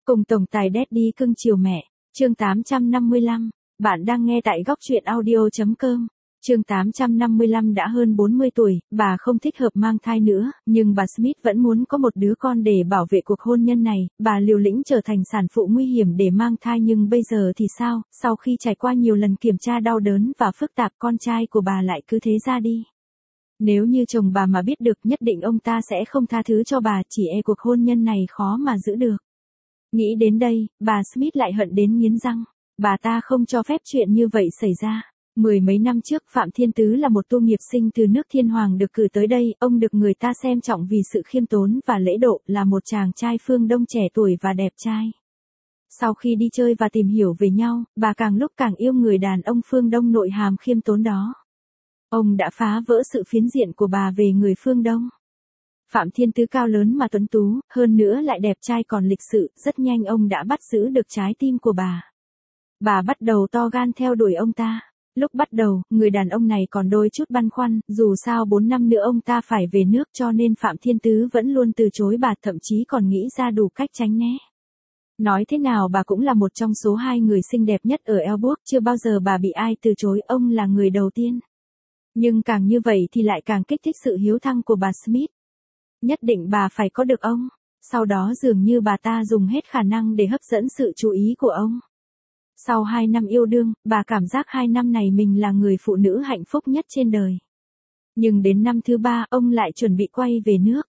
Cùng tổng tài Daddy cưng chiều mẹ, chương 855, bạn đang nghe tại góc truyện audio.com. Chương 855 đã hơn 40 tuổi, bà không thích hợp mang thai nữa, nhưng bà Smith vẫn muốn có một đứa con để bảo vệ cuộc hôn nhân này, bà liều lĩnh trở thành sản phụ nguy hiểm để mang thai nhưng bây giờ thì sao, sau khi trải qua nhiều lần kiểm tra đau đớn và phức tạp con trai của bà lại cứ thế ra đi. Nếu như chồng bà mà biết được nhất định ông ta sẽ không tha thứ cho bà, chỉ e cuộc hôn nhân này khó mà giữ được. Nghĩ đến đây, bà Smith lại hận đến nghiến răng, bà ta không cho phép chuyện như vậy xảy ra. Mười mấy năm trước Phạm Thiên Tứ là một tu nghiệp sinh từ nước Thiên Hoàng được cử tới đây, ông được người ta xem trọng vì sự khiêm tốn và lễ độ, là một chàng trai phương Đông trẻ tuổi và đẹp trai. Sau khi đi chơi và tìm hiểu về nhau, bà càng lúc càng yêu người đàn ông phương Đông nội hàm khiêm tốn đó. Ông đã phá vỡ sự phiến diện của bà về người phương Đông. Phạm Thiên Tứ cao lớn mà tuấn tú, hơn nữa lại đẹp trai còn lịch sự, rất nhanh ông đã bắt giữ được trái tim của bà. Bà bắt đầu to gan theo đuổi ông ta. Lúc bắt đầu, người đàn ông này còn đôi chút băn khoăn, dù sao 4 năm nữa ông ta phải về nước cho nên Phạm Thiên Tứ vẫn luôn từ chối bà, thậm chí còn nghĩ ra đủ cách tránh né. Nói thế nào bà cũng là một trong số 2 người xinh đẹp nhất ở Elbrook, chưa bao giờ bà bị ai từ chối, ông là người đầu tiên. Nhưng càng như vậy thì lại càng kích thích sự hiếu thắng của bà Smith. Nhất định bà phải có được ông. Sau đó dường như bà ta dùng hết khả năng để hấp dẫn sự chú ý của ông. Sau 2 năm yêu đương, bà cảm giác 2 năm này mình là người phụ nữ hạnh phúc nhất trên đời. Nhưng đến năm thứ 3, ông lại chuẩn bị quay về nước.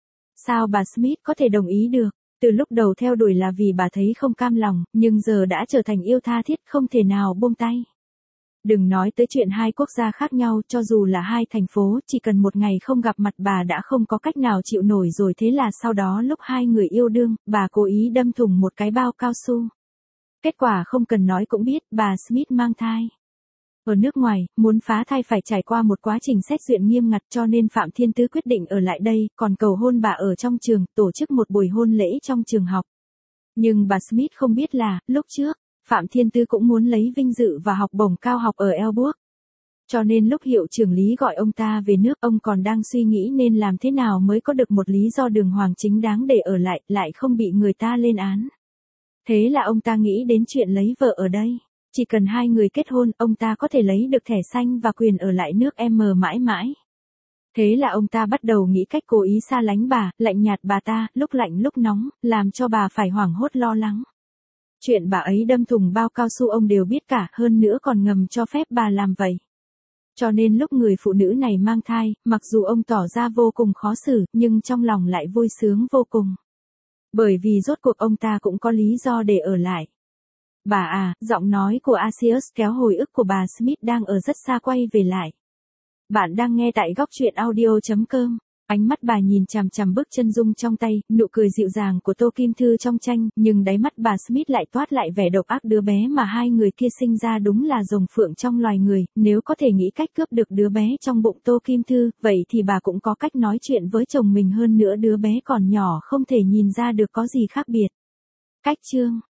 Sao bà Smith có thể đồng ý được? Từ lúc đầu theo đuổi là vì bà thấy không cam lòng, nhưng giờ đã trở thành yêu tha thiết, không thể nào buông tay. Đừng nói tới chuyện 2 quốc gia khác nhau, cho dù là 2 thành phố, chỉ cần một ngày không gặp mặt bà đã không có cách nào chịu nổi rồi, thế là sau đó lúc 2 người yêu đương, bà cố ý đâm thủng một cái bao cao su. Kết quả không cần nói cũng biết, bà Smith mang thai. Ở nước ngoài, muốn phá thai phải trải qua một quá trình xét duyệt nghiêm ngặt, cho nên Phạm Thiên Tứ quyết định ở lại đây, còn cầu hôn bà ở trong trường, tổ chức một buổi hôn lễ trong trường học. Nhưng bà Smith không biết là, lúc trước, Phạm Thiên Tứ cũng muốn lấy vinh dự và học bổng cao học ở Elbrook. Cho nên lúc hiệu trưởng Lý gọi ông ta về nước, ông còn đang suy nghĩ nên làm thế nào mới có được một lý do đường hoàng chính đáng để ở lại, lại không bị người ta lên án. Thế là ông ta nghĩ đến chuyện lấy vợ ở đây. Chỉ cần 2 người kết hôn, ông ta có thể lấy được thẻ xanh và quyền ở lại nước M mãi mãi. Thế là ông ta bắt đầu nghĩ cách cố ý xa lánh bà, lạnh nhạt bà ta, lúc lạnh lúc nóng, làm cho bà phải hoảng hốt lo lắng. Chuyện bà ấy đâm thủng bao cao su ông đều biết cả, hơn nữa còn ngầm cho phép bà làm vậy. Cho nên lúc người phụ nữ này mang thai, mặc dù ông tỏ ra vô cùng khó xử, nhưng trong lòng lại vui sướng vô cùng. Bởi vì rốt cuộc ông ta cũng có lý do để ở lại. Bà à, giọng nói của Asius kéo hồi ức của bà Smith đang ở rất xa quay về lại. Bạn đang nghe tại góc truyện audio.com. Ánh mắt bà nhìn chằm chằm bức chân dung trong tay, nụ cười dịu dàng của Tô Kim Thư trong tranh, nhưng đáy mắt bà Smith lại toát lại vẻ độc ác, đứa bé mà 2 người kia sinh ra đúng là rồng phượng trong loài người, nếu có thể nghĩ cách cướp được đứa bé trong bụng Tô Kim Thư, vậy thì bà cũng có cách nói chuyện với chồng mình, hơn nữa đứa bé còn nhỏ không thể nhìn ra được có gì khác biệt. Cách chương